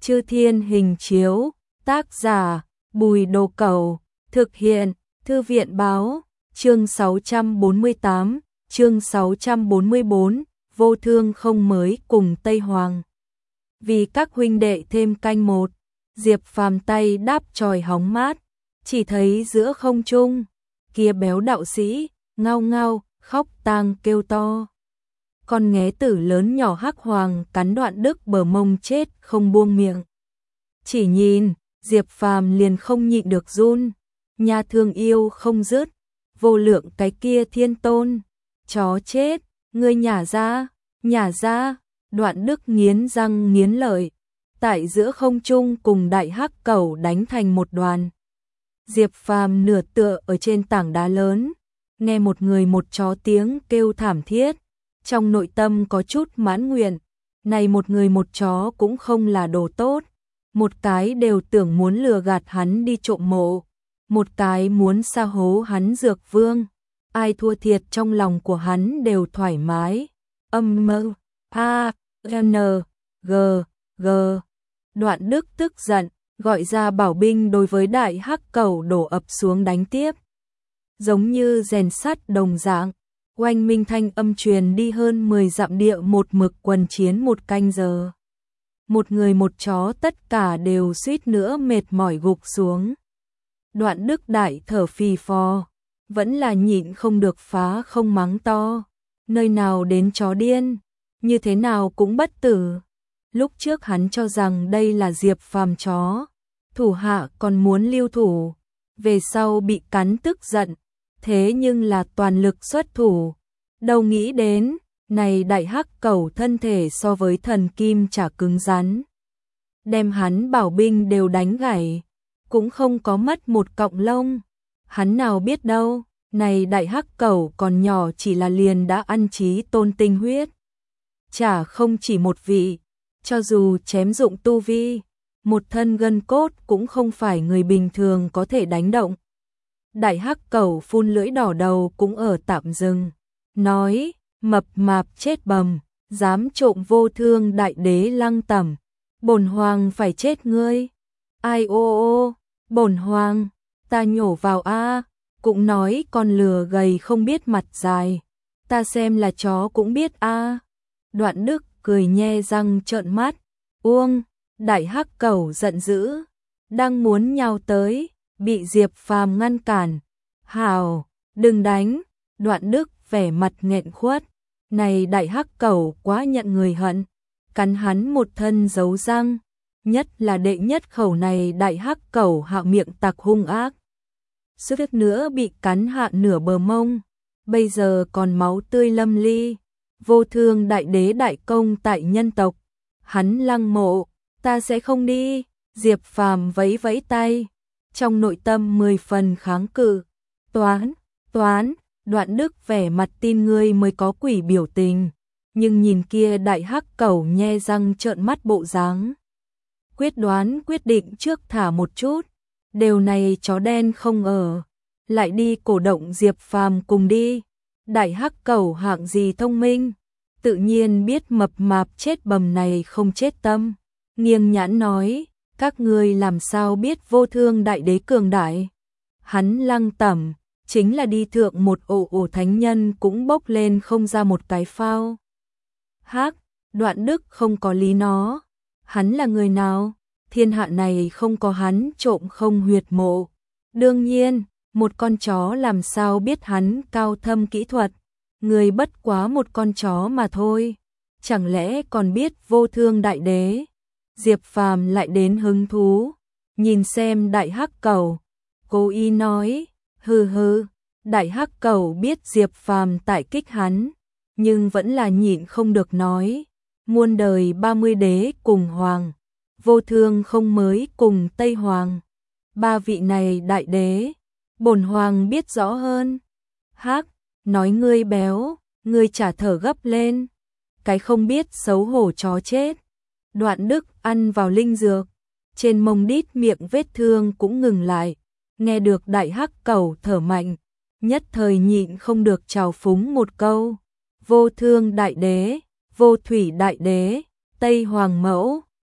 Chư Thiên Hình Chiếu, tác giả Bùi Đồ Cẩu, thực hiện Thư viện Báo, chương 648, chương 644, vô thương không mới cùng Tây Hoàng. Vì các huynh đệ thêm canh một, Diệp Phàm tay đáp chòi hóng mát, chỉ thấy giữa không trung, kia béo đạo sĩ, ngao ngao, khóc tang kêu to. Con nghé tử lớn nhỏ hắc hoàng cắn Đoạn Đức bờ mông chết không buông miệng. Chỉ nhìn, Diệp Phàm liền không nhịn được run, nhà thương yêu không dứt, vô lượng cái kia thiên tôn, chó chết, ngươi nhả ra, Đoạn Đức nghiến răng nghiến lợi, tại giữa không trung cùng đại hắc cẩu đánh thành một đoàn. Diệp Phàm nửa tựa ở trên tảng đá lớn, nghe một người một chó tiếng kêu thảm thiết, trong nội tâm có chút mãn nguyện, này một người một chó cũng không là đồ tốt, một cái đều tưởng muốn lừa gạt hắn đi trộm mộ, một cái muốn sa hố hắn dược vương, ai thua thiệt trong lòng của hắn đều thoải mái. Âm mơ, a, n, g, g. Đoạn Đức tức giận, gọi ra bảo binh đối với đại hắc cẩu đổ ập xuống đánh tiếp. Giống như rèn sắt đồng dạng, oanh minh thanh âm truyền đi hơn 10 dặm địa một mực quần chiến một canh giờ. Một người một chó tất cả đều suýt nữa mệt mỏi gục xuống. Đoạn Đức đại thở phì phò, vẫn là nhịn không được phá không mắng to. Nơi nào đến chó điên, như thế nào cũng bất tử. Lúc trước hắn cho rằng đây là Diệp Phàm chó, thủ hạ còn muốn lưu thủ, về sau bị cắn tức giận, thế nhưng là toàn lực xuất thủ. Đâu nghĩ đến, này đại hắc cẩu thân thể so với thần kim chả cứng rắn. Đem hắn bảo binh đều đánh gãy, cũng không có mất một cọng lông. Hắn nào biết đâu, này đại hắc cẩu còn nhỏ chỉ là liền đã ăn chí tôn tinh huyết. Chả không chỉ một vị, cho dù chém dụng tu vi, một thân gân cốt cũng không phải người bình thường có thể đánh động. Đại hắc cẩu phun lưỡi đỏ đầu cũng ở tạm dừng, nói, mập mạp chết bầm, dám trộm vô thương đại đế lăng tẩm, bổn hoàng phải chết ngươi. Ai ô ô, bổn hoàng, ta nhổ vào a, cũng nói con lừa gầy không biết mặt dài, ta xem là chó cũng biết a. Đoạn Đức cười nhe răng trợn mắt, uông, đại hắc cẩu giận dữ, đang muốn nhào tới, bị Diệp Phàm ngăn cản. Hào, đừng đánh. Đoạn Đức vẻ mặt nghẹn khuất, này đại hắc cẩu quá nhận người hận, cắn hắn một thân dấu răng, nhất là đệ nhất khẩu này đại hắc cẩu hạ miệng tặc hung ác. Suýt nữa bị cắn hạ nửa bờ mông, bây giờ còn máu tươi lâm ly. Vô thương đại đế đại công tại nhân tộc, hắn lăng mộ, ta sẽ không đi. Diệp Phàm vẫy vẫy tay, trong nội tâm 10 phần kháng cự. Toán, Đoạn Đức vẻ mặt tin ngươi mới có quỷ biểu tình, nhưng nhìn kia đại hắc cẩu nhe răng trợn mắt bộ dáng, quyết đoán quyết định trước thả một chút, đều này chó đen không ở, lại đi cổ động Diệp Phàm cùng đi. Đại hắc cẩu hạng gì thông minh, tự nhiên biết mập mạp chết bầm này không chết tâm, nghiêng nhãn nói, các ngươi làm sao biết vô thương đại đế cường đại. Hắn lăng tẩm, chính là đi thượng một ổ thánh nhân cũng bốc lên không ra một cái phao. Hắc, Đoạn Đức không có lý nó, hắn là người nào, thiên hạ này không có hắn trộm không huyệt mộ. Đương nhiên, một con chó làm sao biết hắn cao thâm kỹ thuật, người bất quá một con chó mà thôi, chẳng lẽ còn biết vô thương đại đế. Diệp Phàm lại đến hứng thú, nhìn xem đại hắc cẩu, cố ý nói, hừ, đại hắc cẩu biết Diệp Phàm tại kích hắn, nhưng vẫn là nhịn không được nói, muôn đời 30 đế cùng hoàng, vô thương không mới cùng Tây Hoàng, ba vị này đại đế, bổn hoàng biết rõ hơn. Hắc, nói ngươi béo, ngươi chả thở gấp lên, cái không biết xấu hổ chó chết. Đoạn Đức ăn vào linh dược, trên mông đít miệng vết thương cũng ngừng lại, nghe được đại hắc cẩu thở mạnh, nhất thời nhịn không được trào phúng một câu, vô thương đại đế, vô thủy đại đế, Tây Hoàng mẫu,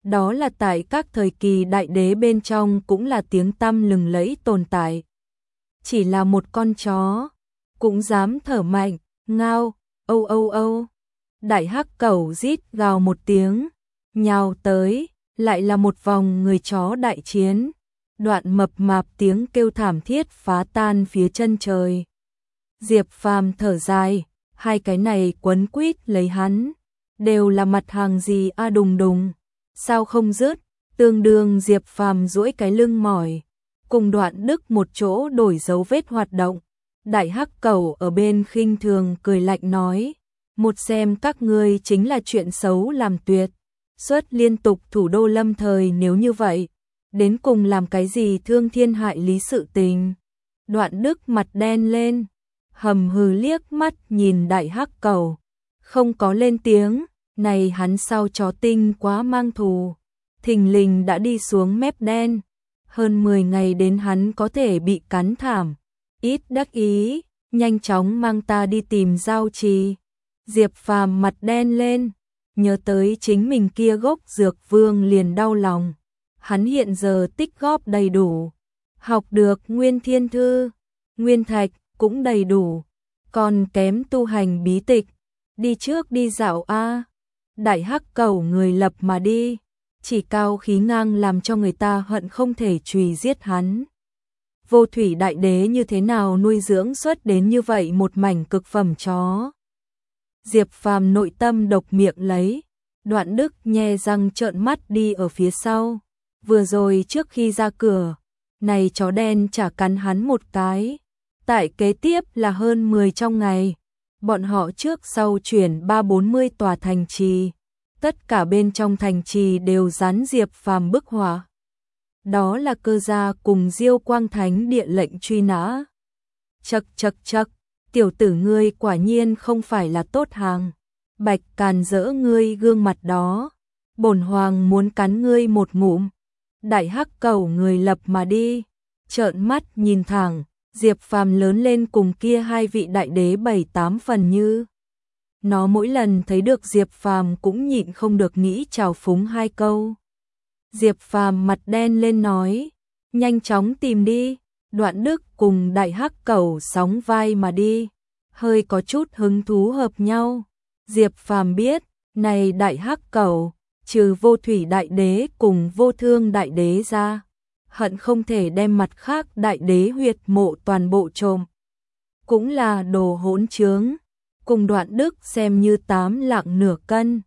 đó là tại các thời kỳ đại đế bên trong cũng là tiếng tăm lừng lẫy tồn tại. Chỉ là một con chó, cũng dám thở mạnh, ngao, âu âu âu. Đại hắc cẩu rít gào một tiếng, nhào tới, lại là một vòng người chó đại chiến. Đoạn mập mạp tiếng kêu thảm thiết phá tan phía chân trời. Diệp Phàm thở dài, hai cái này quấn quýt lấy hắn, đều là mặt hàng gì a đùng đùng, sao không dứt, tương đương Diệp Phàm duỗi cái lưng mỏi, cùng Đoạn Đức một chỗ đổi dấu vết hoạt động. Đại hắc cẩu ở bên khinh thường cười lạnh nói, một xem các ngươi chính là chuyện xấu làm tuyệt, xuất liên tục thủ đô lâm thời nếu như vậy, đến cùng làm cái gì thương thiên hại lý sự tình. Đoạn Đức mặt đen lên, hầm hừ liếc mắt nhìn đại hắc cẩu, không có lên tiếng, này hắn sao chó tinh quá mang thù, thình lình đã đi xuống mép đen, hơn 10 ngày đến hắn có thể bị cắn thảm, ít đắc ý, nhanh chóng mang ta đi tìm Giao Trì. Diệp Phàm mặt đen lên, nhớ tới chính mình kia gốc dược vương liền đau lòng, hắn hiện giờ tích góp đầy đủ, học được Nguyên Thiên Thư, Nguyên Thạch cũng đầy đủ, còn kém tu hành bí tịch, đi trước đi dạo a. Đại hắc cẩu người lập mà đi, chỉ cao khí ngang làm cho người ta hận không thể chùy giết hắn. Vô thủy đại đế như thế nào nuôi dưỡng xuất đến như vậy một mảnh cực phẩm chó. Diệp Phàm nội tâm độc miệng lấy, Đoạn Đức nhe răng trợn mắt đi ở phía sau. Vừa rồi trước khi ra cửa, này chó đen chả cắn hắn một cái. Tại kế tiếp là hơn 10 trong ngày, bọn họ trước sau chuyển 3-40 tòa thành trì. Tất cả bên trong thành trì đều dán Diệp Phàm bức họa. Đó là Cơ Gia cùng Diêu Quang Thánh Địa lệnh truy nã. Chậc chậc chậc, tiểu tử ngươi quả nhiên không phải là tốt hàng. Bạch càn rỡ ngươi gương mặt đó, bổn hoàng muốn cắn ngươi một ngụm. Đại hắc cẩu người lập mà đi, trợn mắt nhìn thẳng, Diệp Phàm lớn lên cùng kia hai vị đại đế 7-8 phần như. Nó mỗi lần thấy được Diệp Phàm cũng nhịn không được nghĩ chào phúng hai câu. Diệp Phàm mặt đen lên nói, nhanh chóng tìm đi. Đoạn Đức cùng đại hắc cẩu sóng vai mà đi, hơi có chút hứng thú hợp nhau. Diệp Phàm biết, này đại hắc cẩu, trừ Vô Thủy đại đế cùng Vô Thương đại đế ra, hận không thể đem mặt khác đại đế huyệt mộ toàn bộ trộm. Cũng là đồ hỗn trướng, cùng Đoạn Đức xem như 8 lạng nửa cân.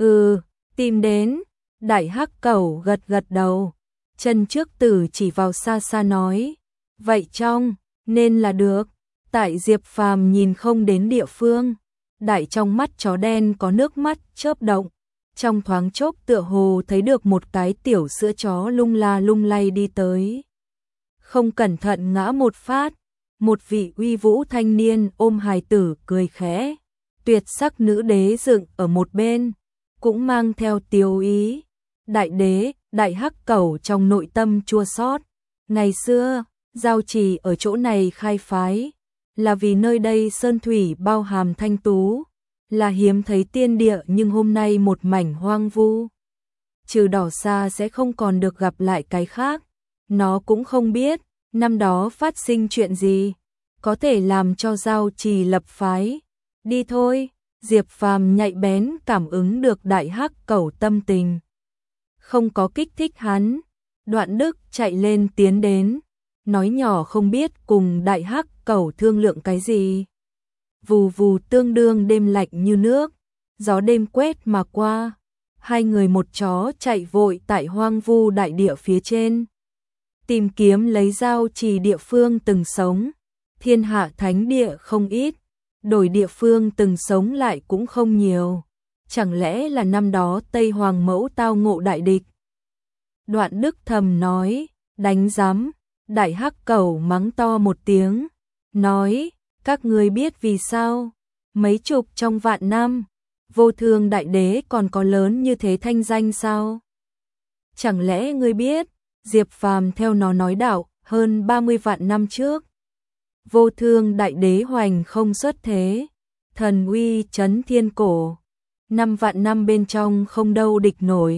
Tìm đến. Đại hắc cẩu gật gật đầu, chân trước tử chỉ vào xa xa nói, vậy trong, nên là được. Tại Diệp Phàm nhìn không đến địa phương, đại trong mắt chó đen có nước mắt chớp động, trong thoáng chốc tựa hồ thấy được một cái tiểu sữa chó lung la lung lay đi tới. Không cẩn thận ngã một phát, một vị uy vũ thanh niên ôm hài tử cười khẽ, tuyệt sắc nữ đế dựng ở một bên, cũng mang theo tiêu ý. Đại đế, đại hắc cẩu trong nội tâm chua xót. Ngày xưa, Giao Trì ở chỗ này khai phái, là vì nơi đây sơn thủy bao hàm thanh tú, là hiếm thấy tiên địa, nhưng hôm nay một mảnh hoang vu. Trừ đỏ xa sẽ không còn được gặp lại cái khác. Nó cũng không biết, năm đó phát sinh chuyện gì, có thể làm cho Giao Trì lập phái. Đi thôi, Diệp Phàm nhạy bén cảm ứng được đại hắc cẩu tâm tình. Không có kích thích hắn, Đoạn Đức chạy lên tiến đến, nói nhỏ không biết cùng đại hắc cẩu thương lượng cái gì. Vù vù tương đương đêm lạnh như nước, gió đêm quét mà qua, hai người một chó chạy vội tại hoang vu đại địa phía trên. Tìm kiếm lấy Giao Trì địa phương từng sống, thiên hạ thánh địa không ít, đổi địa phương từng sống lại cũng không nhiều. Chẳng lẽ là năm đó Tây Hoàng Mẫu tao ngộ đại địch? Đoạn Đức thầm nói, đánh giám. Đại hắc cẩu mắng to một tiếng, nói, các ngươi biết vì sao? Mấy chục trong vạn năm, Vô Thương đại đế còn có lớn như thế thanh danh sao? Chẳng lẽ ngươi biết? Diệp Phàm theo nó nói đạo, hơn 30 vạn năm trước, Vô Thương đại đế hoành không xuất thế, thần uy chấn thiên cổ. 5 vạn năm bên trong không đâu địch nổi,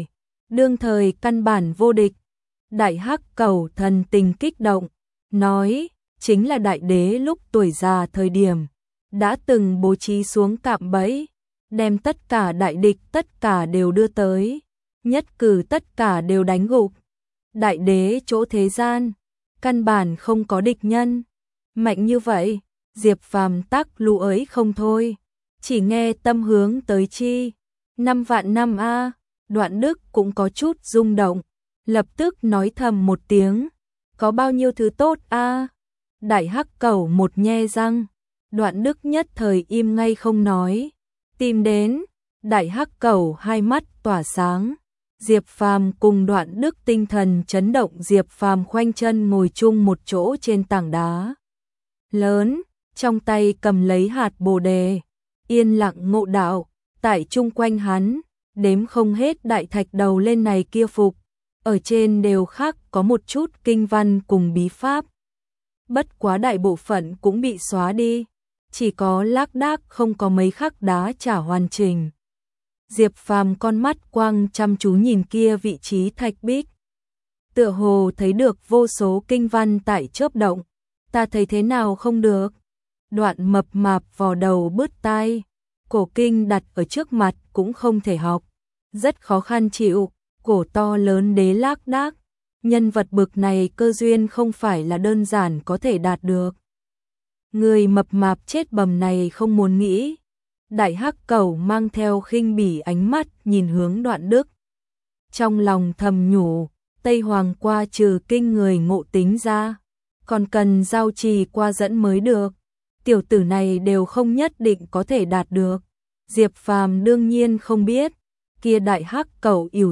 đương thời căn bản vô địch. Đại Hắc Cẩu thần tình kích động, nói, chính là đại đế lúc tuổi già thời điểm, đã từng bố trí xuống cạm bẫy, đem tất cả đại địch tất cả đều đưa tới, nhất cử tất cả đều đánh gục. Đại đế chỗ thế gian, căn bản không có địch nhân. Mạnh như vậy, Diệp Phàm tắc lũ ấy không thôi, chỉ nghe tâm hướng tới chi. 5 vạn năm a. Đoạn Đức cũng có chút rung động, lập tức nói thầm một tiếng, có bao nhiêu thứ tốt a. Đại Hắc Cẩu một nhe răng, Đoạn Đức nhất thời im ngay không nói. Tìm đến, Đại Hắc Cẩu hai mắt tỏa sáng. Diệp Phàm cùng Đoạn Đức tinh thần chấn động. Diệp Phàm khoanh chân ngồi chung một chỗ trên tảng đá lớn, trong tay cầm lấy hạt bồ đề, yên lặng ngộ đạo. Tại chung quanh hắn, đếm không hết đại thạch đầu lên này kia phục, ở trên đều khác có một chút kinh văn cùng bí pháp. Bất quá đại bộ phận cũng bị xóa đi, chỉ có lác đác không có mấy khắc đá trả hoàn chỉnh. Diệp Phàm con mắt quang chăm chú nhìn kia vị trí thạch bích, tựa hồ thấy được vô số kinh văn tại chớp động. Ta thấy thế nào không được? Đoạn mập mạp vò đầu bứt tai, cổ kinh đặt ở trước mặt cũng không thể học, rất khó khăn chịu, cổ to lớn đế lác đác, nhân vật bực này cơ duyên không phải là đơn giản có thể đạt được. Người mập mạp chết bầm này không muốn nghĩ. Đại Hắc Cẩu mang theo khinh bỉ ánh mắt nhìn hướng Đoạn Đức, trong lòng thầm nhủ, Tây Hoàng qua trừ kinh người ngộ tính ra, còn cần giao trì qua dẫn mới được. Tiểu tử này đều không nhất định có thể đạt được. Diệp Phàm đương nhiên không biết, kia Đại Hắc Cẩu ỉu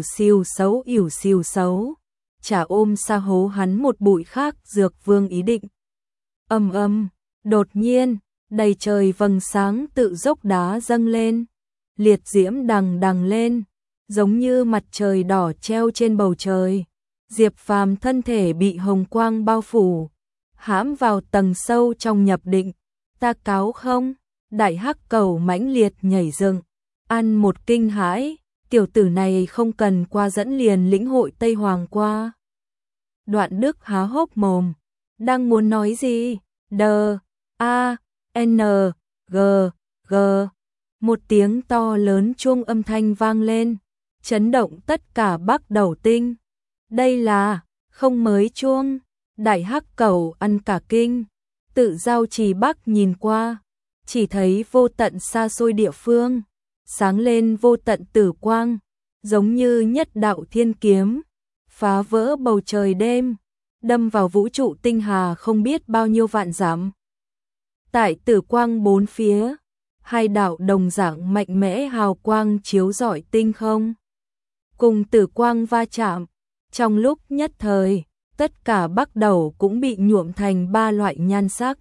xìu xấu, chả ôm sa hố hắn một bụi khác dược vương ý định. Đột nhiên, đầy trời vầng sáng tự dốc đá dâng lên, liệt diễm đằng đằng lên, giống như mặt trời đỏ treo trên bầu trời. Diệp Phàm thân thể bị hồng quang bao phủ, hãm vào tầng sâu trong nhập định. Ta cáo không? Đại Hắc Cẩu mãnh liệt nhảy dựng, ăn một kinh hãi, tiểu tử này không cần qua dẫn liền lĩnh hội Tây Hoàng qua. Đoạn Đức há hốc mồm, đang muốn nói gì? G. Một tiếng to lớn chuông âm thanh vang lên, chấn động tất cả Bắc Đầu Tinh. Đây là không mới chuông. Đại Hắc Cẩu ăn cả kinh, tự giao trì Bắc nhìn qua, chỉ thấy vô tận xa xôi địa phương, sáng lên vô tận tử quang, giống như nhất đạo thiên kiếm, phá vỡ bầu trời đêm, đâm vào vũ trụ tinh hà không biết bao nhiêu vạn dặm. Tại tử quang bốn phía, hai đạo đồng dạng mạnh mẽ hào quang chiếu rọi tinh không. Cùng tử quang va chạm, trong lúc nhất thời, tất cả Bắc Đầu cũng bị nhuộm thành ba loại nhan sắc.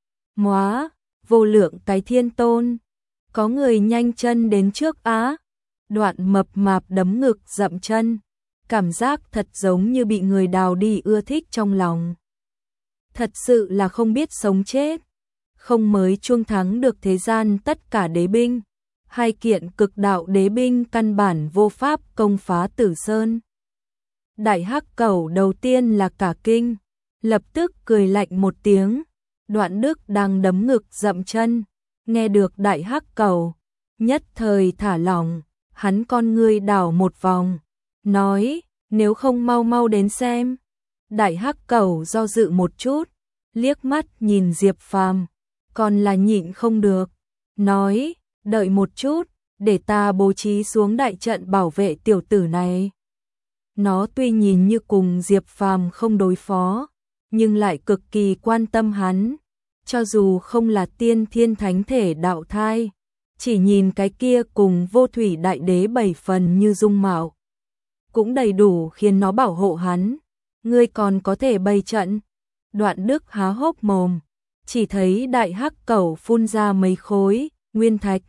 Móa, vô lượng cái thiên tôn, có người nhanh chân đến trước á. Đoạn mập mạp đấm ngực dậm chân, cảm giác thật giống như bị người đào đi ưa thích trong lòng. Thật sự là không biết sống chết. Không mới chuông thắng được thế gian tất cả đế binh, hai kiện cực đạo đế binh căn bản vô pháp công phá Tử Sơn. Đại Hắc Cẩu đầu tiên là cả kinh, lập tức cười lạnh một tiếng. Đoạn Đức đang đấm ngực dậm chân, nghe được Đại Hắc Cẩu, nhất thời thả lỏng, hắn con ngươi đảo một vòng, nói, nếu không mau mau đến xem. Đại Hắc Cẩu do dự một chút, liếc mắt nhìn Diệp Phàm, còn là nhịn không được, nói, đợi một chút, để ta bố trí xuống đại trận bảo vệ tiểu tử này. Nó tuy nhìn như cùng Diệp Phàm không đối phó, nhưng lại cực kỳ quan tâm hắn, cho dù không là tiên thiên thánh thể đạo thai, chỉ nhìn cái kia cùng vô thủy đại đế 7 phần như dung mạo, cũng đầy đủ khiến nó bảo hộ hắn. Ngươi còn có thể bày trận? Đoạn Đức há hốc mồm, chỉ thấy Đại Hắc Cẩu phun ra mấy khối nguyên thạch.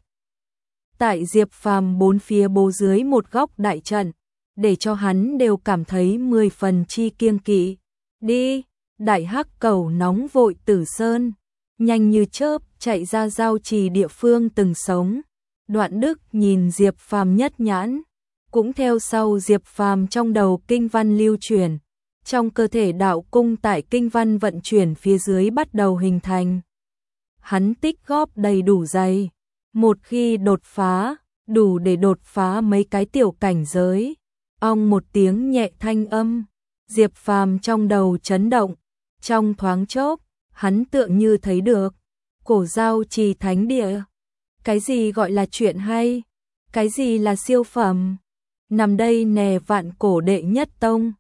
Tại Diệp Phàm bốn phía bố dưới một góc đại trận, để cho hắn đều cảm thấy 10 phần chi kiêng kỵ. Đi, Đại Hắc Cẩu nóng vội Tử Sơn, nhanh như chớp chạy ra giao trì địa phương từng sống. Đoạn Đức nhìn Diệp Phàm nhất nhãn, cũng theo sau Diệp Phàm trong đầu kinh văn lưu chuyển, trong cơ thể đạo cung tại kinh văn vận chuyển phía dưới bắt đầu hình thành. Hắn tích góp đầy đủ dày, một khi đột phá, đủ để đột phá mấy cái tiểu cảnh giới. Ong một tiếng nhẹ thanh âm, Diệp Phàm trong đầu chấn động, trong thoáng chốc, hắn tựa như thấy được Cổ Giao Trì thánh địa. Cái gì gọi là chuyện hay? Cái gì là siêu phẩm? Nằm đây nè, vạn cổ đệ nhất tông,